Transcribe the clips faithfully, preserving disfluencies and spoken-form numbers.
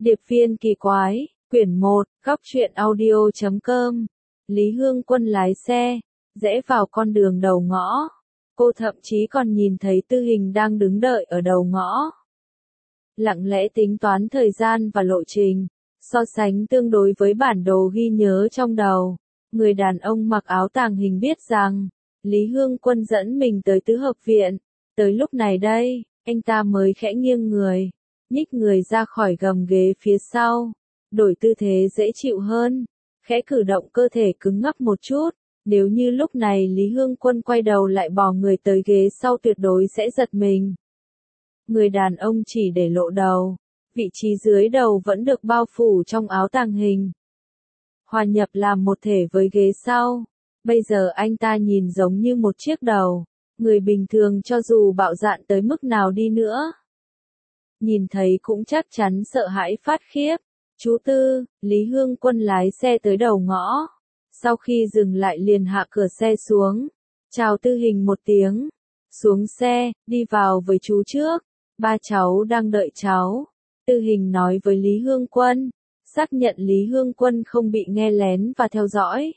Điệp viên kỳ quái, quyển một, góc truyện audio chấm com. Lý Hương Quân lái xe, rẽ vào con đường đầu ngõ. Cô thậm chí còn nhìn thấy Tư Hình đang đứng đợi ở đầu ngõ. Lặng lẽ tính toán thời gian và lộ trình, so sánh tương đối với bản đồ ghi nhớ trong đầu. Người đàn ông mặc áo tàng hình biết rằng, Lý Hương Quân dẫn mình tới tứ hợp viện. Tới lúc này đây, anh ta mới khẽ nghiêng người, nhích người ra khỏi gầm ghế phía sau, đổi tư thế dễ chịu hơn, khẽ cử động cơ thể cứng ngắc một chút. Nếu như lúc này Lý Hương Quân quay đầu lại bò người tới ghế sau tuyệt đối sẽ giật mình. Người đàn ông chỉ để lộ đầu, vị trí dưới đầu vẫn được bao phủ trong áo tàng hình, hòa nhập làm một thể với ghế sau. Bây giờ anh ta nhìn giống như một chiếc đầu, người bình thường cho dù bạo dạn tới mức nào đi nữa, nhìn thấy cũng chắc chắn sợ hãi phát khiếp. Chú Tư, Lý Hương Quân lái xe tới đầu ngõ. Sau khi dừng lại liền hạ cửa xe xuống, chào Tư Hình một tiếng, xuống xe, đi vào với chú trước, ba cháu đang đợi cháu. Tư Hình nói với Lý Hương Quân, xác nhận Lý Hương Quân không bị nghe lén và theo dõi.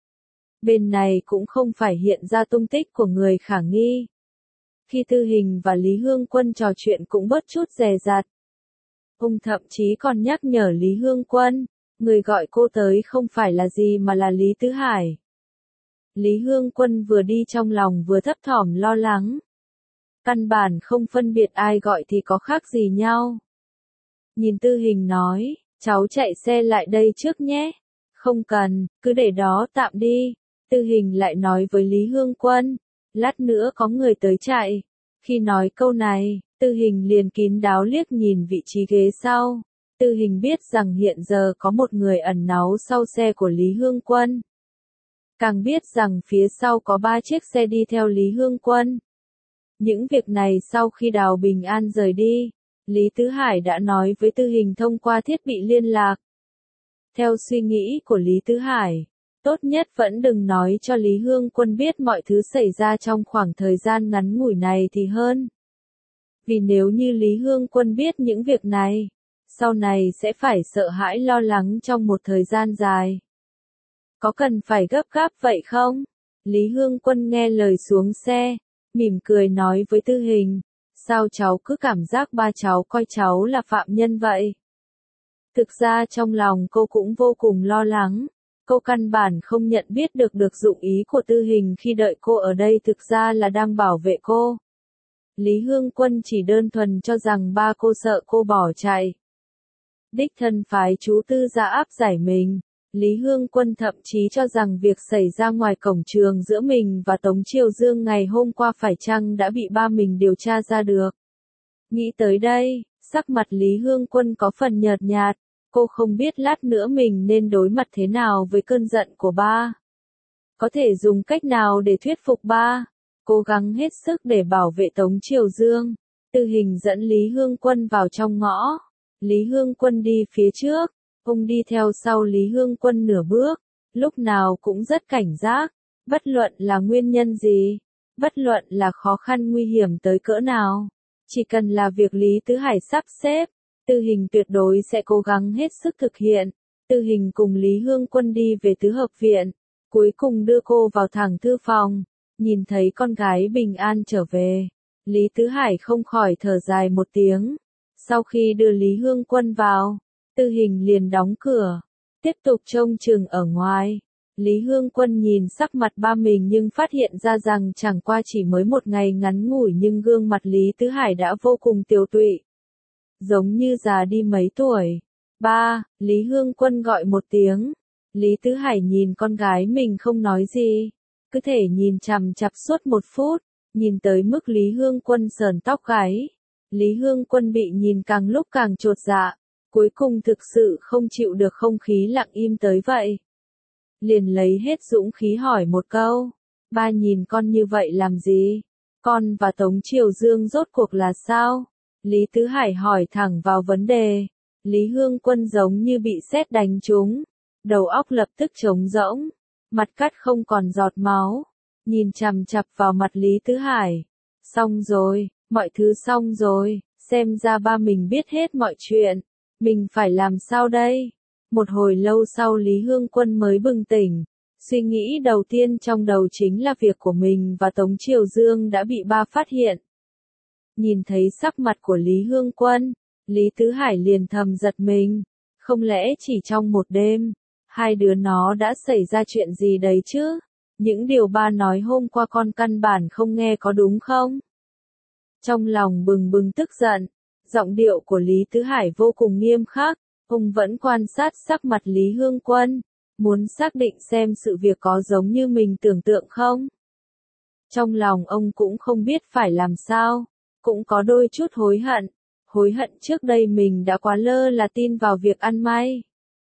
Bên này cũng không phải hiện ra tung tích của người khả nghi. Khi Tư Hình và Lý Hương Quân trò chuyện cũng bớt chút dè dặt. Ông thậm chí còn nhắc nhở Lý Hương Quân, người gọi cô tới không phải là gì mà là Lý Tứ Hải. Lý Hương Quân vừa đi trong lòng vừa thấp thỏm lo lắng. Căn bản không phân biệt ai gọi thì có khác gì nhau. Nhìn Tư Hình nói, cháu chạy xe lại đây trước nhé. Không cần, cứ để đó tạm đi. Tư Hình lại nói với Lý Hương Quân, lát nữa có người tới chạy. Khi nói câu này, Tư Hình liền kín đáo liếc nhìn vị trí ghế sau. Tư Hình biết rằng hiện giờ có một người ẩn náu sau xe của Lý Hương Quân. Càng biết rằng phía sau có ba chiếc xe đi theo Lý Hương Quân. Những việc này sau khi Đào Bình An rời đi, Lý Tứ Hải đã nói với Tư Hình thông qua thiết bị liên lạc. Theo suy nghĩ của Lý Tứ Hải, tốt nhất vẫn đừng nói cho Lý Hương Quân biết mọi thứ xảy ra trong khoảng thời gian ngắn ngủi này thì hơn. Vì nếu như Lý Hương Quân biết những việc này, sau này sẽ phải sợ hãi lo lắng trong một thời gian dài. Có cần phải gấp gáp vậy không? Lý Hương Quân nghe lời xuống xe, mỉm cười nói với Tư Hình, sao cháu cứ cảm giác ba cháu coi cháu là phạm nhân vậy? Thực ra trong lòng cô cũng vô cùng lo lắng, cô căn bản không nhận biết được được dụng ý của Tư Hình khi đợi cô ở đây thực ra là đang bảo vệ cô. Lý Hương Quân chỉ đơn thuần cho rằng ba cô sợ cô bỏ chạy. Đích thân phái chú Tư ra áp giải mình. Lý Hương Quân thậm chí cho rằng việc xảy ra ngoài cổng trường giữa mình và Tống Triều Dương ngày hôm qua phải chăng đã bị ba mình điều tra ra được. Nghĩ tới đây, sắc mặt Lý Hương Quân có phần nhợt nhạt, cô không biết lát nữa mình nên đối mặt thế nào với cơn giận của ba. Có thể dùng cách nào để thuyết phục ba, cố gắng hết sức để bảo vệ Tống Triều Dương. Tư Hình dẫn Lý Hương Quân vào trong ngõ. Lý Hương Quân đi phía trước, ông đi theo sau Lý Hương Quân nửa bước, lúc nào cũng rất cảnh giác, bất luận là nguyên nhân gì, bất luận là khó khăn nguy hiểm tới cỡ nào, chỉ cần là việc Lý Tứ Hải sắp xếp, Tư Hình tuyệt đối sẽ cố gắng hết sức thực hiện. Tư Hình cùng Lý Hương Quân đi về tứ hợp viện, cuối cùng đưa cô vào thẳng thư phòng, nhìn thấy con gái bình an trở về, Lý Tứ Hải không khỏi thở dài một tiếng. Sau khi đưa Lý Hương Quân vào, Tư Hình liền đóng cửa, tiếp tục trông chừng ở ngoài. Lý Hương Quân nhìn sắc mặt ba mình nhưng phát hiện ra rằng chẳng qua chỉ mới một ngày ngắn ngủi nhưng gương mặt Lý Tứ Hải đã vô cùng tiều tụy, giống như già đi mấy tuổi. Ba, Lý Hương Quân gọi một tiếng. Lý Tứ Hải nhìn con gái mình không nói gì, cứ thể nhìn chằm chằm suốt một phút, nhìn tới mức Lý Hương Quân sờn tóc gáy. Lý Hương Quân bị nhìn càng lúc càng chột dạ, cuối cùng thực sự không chịu được không khí lặng im tới vậy. Liền lấy hết dũng khí hỏi một câu, ba nhìn con như vậy làm gì? Con và Tống Triều Dương rốt cuộc là sao? Lý Tứ Hải hỏi thẳng vào vấn đề. Lý Hương Quân giống như bị sét đánh trúng, đầu óc lập tức trống rỗng, mặt cắt không còn giọt máu, nhìn chằm chằm vào mặt Lý Tứ Hải. Xong rồi, mọi thứ xong rồi, xem ra ba mình biết hết mọi chuyện. Mình phải làm sao đây? Một hồi lâu sau Lý Hương Quân mới bừng tỉnh. Suy nghĩ đầu tiên trong đầu chính là việc của mình và Tống Triều Dương đã bị ba phát hiện. Nhìn thấy sắc mặt của Lý Hương Quân, Lý Tứ Hải liền thầm giật mình. Không lẽ chỉ trong một đêm, hai đứa nó đã xảy ra chuyện gì đấy chứ? Những điều ba nói hôm qua con căn bản không nghe có đúng không? Trong lòng bừng bừng tức giận, giọng điệu của Lý Tứ Hải vô cùng nghiêm khắc. Ông vẫn quan sát sắc mặt Lý Hương Quân, muốn xác định xem sự việc có giống như mình tưởng tượng không. Trong lòng ông cũng không biết phải làm sao, cũng có đôi chút hối hận, hối hận trước đây mình đã quá lơ là tin vào việc ăn may.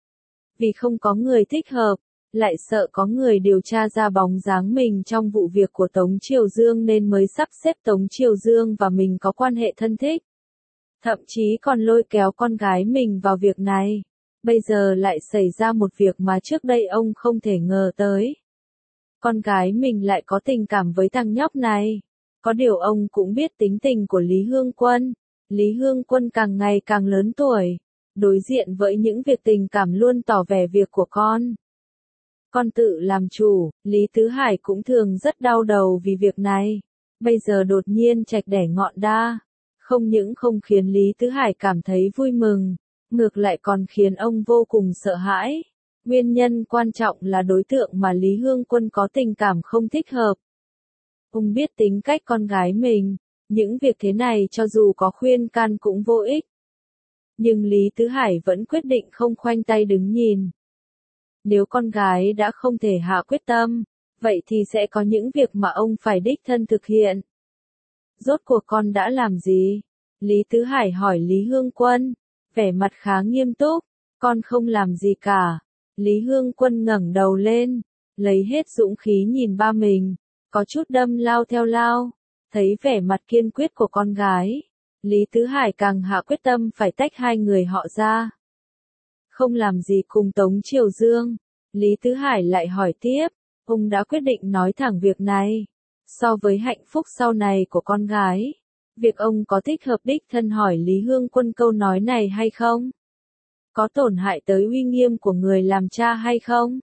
Vì không có người thích hợp, lại sợ có người điều tra ra bóng dáng mình trong vụ việc của Tống Triều Dương nên mới sắp xếp Tống Triều Dương và mình có quan hệ thân thích. Thậm chí còn lôi kéo con gái mình vào việc này. Bây giờ lại xảy ra một việc mà trước đây ông không thể ngờ tới. Con gái mình lại có tình cảm với thằng nhóc này. Có điều ông cũng biết tính tình của Lý Hương Quân. Lý Hương Quân càng ngày càng lớn tuổi. Đối diện với những việc tình cảm luôn tỏ vẻ việc của con. Con tự làm chủ, Lý Tứ Hải cũng thường rất đau đầu vì việc này. Bây giờ đột nhiên trạch đẻ ngọn đa. Không những không khiến Lý Tứ Hải cảm thấy vui mừng, ngược lại còn khiến ông vô cùng sợ hãi. Nguyên nhân quan trọng là đối tượng mà Lý Hương Quân có tình cảm không thích hợp. Ông biết tính cách con gái mình, những việc thế này cho dù có khuyên can cũng vô ích. Nhưng Lý Tứ Hải vẫn quyết định không khoanh tay đứng nhìn. Nếu con gái đã không thể hạ quyết tâm, vậy thì sẽ có những việc mà ông phải đích thân thực hiện. Rốt cuộc con đã làm gì? Lý Tứ Hải hỏi Lý Hương Quân, vẻ mặt khá nghiêm túc. Con không làm gì cả. Lý Hương Quân ngẩng đầu lên, lấy hết dũng khí nhìn ba mình, có chút đâm lao theo lao. Thấy vẻ mặt kiên quyết của con gái, Lý Tứ Hải càng hạ quyết tâm phải tách hai người họ ra. Không làm gì cùng Tống Triều Dương. Lý Tứ Hải lại hỏi tiếp, ông đã quyết định nói thẳng việc này. So với hạnh phúc sau này của con gái, việc ông có thích hợp đích thân hỏi Lý Hương Quân câu nói này hay không? Có tổn hại tới uy nghiêm của người làm cha hay không?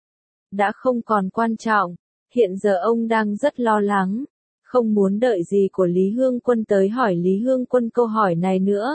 Đã không còn quan trọng, hiện giờ ông đang rất lo lắng, không muốn đợi gì của Lý Hương Quân tới hỏi Lý Hương Quân câu hỏi này nữa.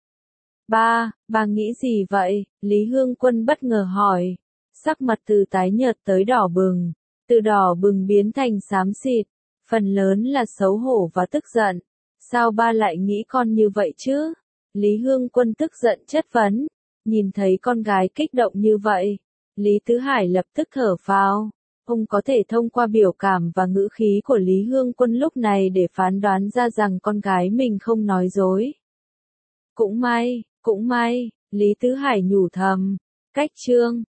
Ba, ba nghĩ gì vậy? Lý Hương Quân bất ngờ hỏi, sắc mặt từ tái nhợt tới đỏ bừng, từ đỏ bừng biến thành xám xịt, phần lớn là xấu hổ và tức giận. Sao ba lại nghĩ con như vậy chứ? Lý Hương Quân tức giận chất vấn, nhìn thấy con gái kích động như vậy, Lý Tứ Hải lập tức thở phào. Ông có thể thông qua biểu cảm và ngữ khí của Lý Hương Quân lúc này để phán đoán ra rằng con gái mình không nói dối. Cũng may, cũng may, Lý Tứ Hải nhủ thầm, cách chương.